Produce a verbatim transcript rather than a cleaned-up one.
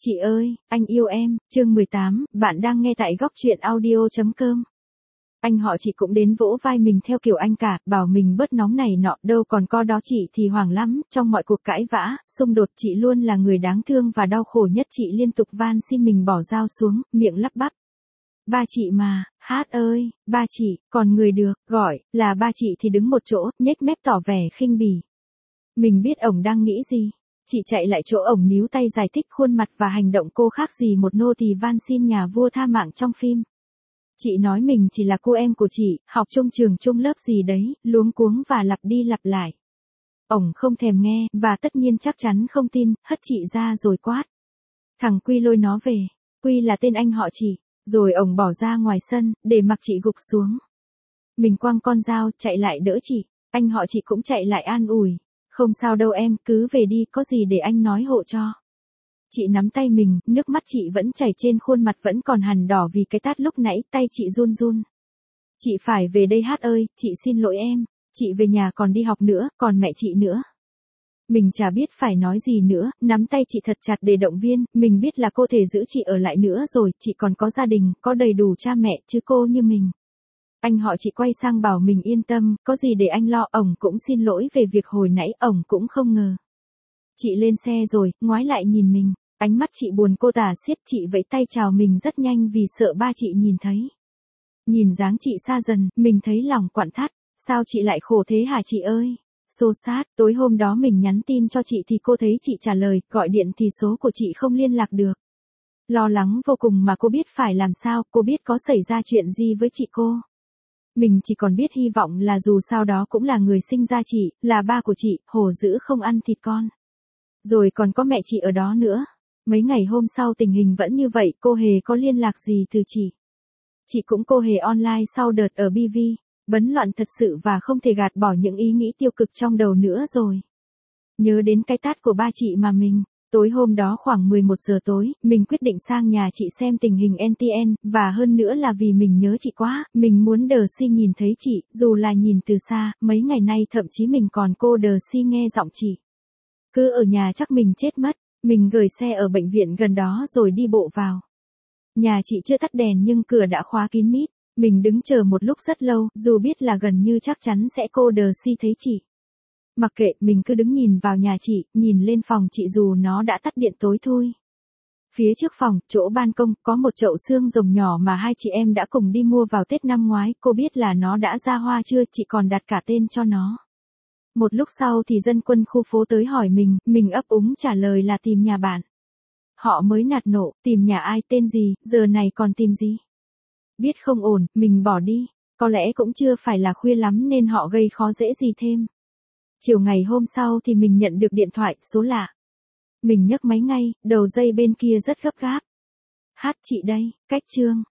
Chị ơi, anh yêu em, chương mười tám, bạn đang nghe tại góc truyện audio.com. Anh họ chị cũng đến vỗ vai mình theo kiểu anh cả, bảo mình bớt nóng này nọ, đâu còn co đó chị thì hoảng lắm, trong mọi cuộc cãi vã, xung đột chị luôn là người đáng thương và đau khổ nhất, chị liên tục van xin mình bỏ dao xuống, miệng lắp bắp. Ba chị mà, Hát ơi, ba chị, còn người được, gọi, là ba chị thì đứng một chỗ, nhếch mép tỏ vẻ khinh bỉ. Mình biết ổng đang nghĩ gì. Chị chạy lại chỗ ổng níu tay giải thích khuôn mặt và hành động cô khác gì một nô tỳ van xin nhà vua tha mạng trong phim. Chị nói mình chỉ là cô em của chị, học chung trường chung lớp gì đấy, luống cuống và lặp đi lặp lại. Ổng không thèm nghe, và tất nhiên chắc chắn không tin, hất chị ra rồi quát. Thằng Quy lôi nó về, Quy là tên anh họ chị, rồi ổng bỏ ra ngoài sân, để mặc chị gục xuống. Mình quăng con dao, chạy lại đỡ chị, anh họ chị cũng chạy lại an ủi. Không sao đâu em, cứ về đi, có gì để anh nói hộ cho. Chị nắm tay mình, nước mắt chị vẫn chảy trên khuôn mặt vẫn còn hằn đỏ vì cái tát lúc nãy, tay chị run run. Chị phải về đây Hát ơi, chị xin lỗi em, chị về nhà còn đi học nữa, còn mẹ chị nữa. Mình chả biết phải nói gì nữa, nắm tay chị thật chặt để động viên, mình biết là cô thể giữ chị ở lại nữa rồi, chị còn có gia đình, có đầy đủ cha mẹ, chứ cô như mình. Anh họ chị quay sang bảo mình yên tâm, có gì để anh lo, ổng cũng xin lỗi về việc hồi nãy, ổng cũng không ngờ. Chị lên xe rồi, ngoái lại nhìn mình, ánh mắt chị buồn cô tả xiết, chị vẫy tay chào mình rất nhanh vì sợ ba chị nhìn thấy. Nhìn dáng chị xa dần, mình thấy lòng quặn thắt, sao chị lại khổ thế hả chị ơi? Xô xát, tối hôm đó mình nhắn tin cho chị thì cô thấy chị trả lời, gọi điện thì số của chị không liên lạc được. Lo lắng vô cùng mà cô biết phải làm sao, cô biết có xảy ra chuyện gì với chị cô. Mình chỉ còn biết hy vọng là dù sao đó cũng là người sinh ra chị, là ba của chị, hổ dữ không ăn thịt con. Rồi còn có mẹ chị ở đó nữa. Mấy ngày hôm sau tình hình vẫn như vậy, cô hề có liên lạc gì từ chị. Chị cũng cô hề online sau đợt ở bê vê, bấn loạn thật sự và không thể gạt bỏ những ý nghĩ tiêu cực trong đầu nữa rồi. Nhớ đến cái tát của ba chị mà mình. Tối hôm đó khoảng mười một giờ tối, mình quyết định sang nhà chị xem tình hình en tê en, và hơn nữa là vì mình nhớ chị quá, mình muốn đờ si nhìn thấy chị, dù là nhìn từ xa, mấy ngày nay thậm chí mình còn cô đờ si nghe giọng chị. Cứ ở nhà chắc mình chết mất, mình gửi xe ở bệnh viện gần đó rồi đi bộ vào. Nhà chị chưa tắt đèn nhưng cửa đã khóa kín mít, mình đứng chờ một lúc rất lâu, dù biết là gần như chắc chắn sẽ cô đờ si thấy chị. Mặc kệ, mình cứ đứng nhìn vào nhà chị, nhìn lên phòng chị dù nó đã tắt điện tối thui. Phía trước phòng, chỗ ban công, có một chậu xương rồng nhỏ mà hai chị em đã cùng đi mua vào Tết năm ngoái, cô biết là nó đã ra hoa chưa, chị còn đặt cả tên cho nó. Một lúc sau thì dân quân khu phố tới hỏi mình, mình ấp úng trả lời là tìm nhà bạn. Họ mới nạt nộ, tìm nhà ai, tên gì, giờ này còn tìm gì. Biết không ổn, mình bỏ đi, có lẽ cũng chưa phải là khuya lắm nên họ gây khó dễ gì thêm. Chiều ngày hôm sau thì mình nhận được điện thoại, số lạ. Mình nhấc máy ngay, đầu dây bên kia rất gấp gáp. Hát chị đây, cách Trương.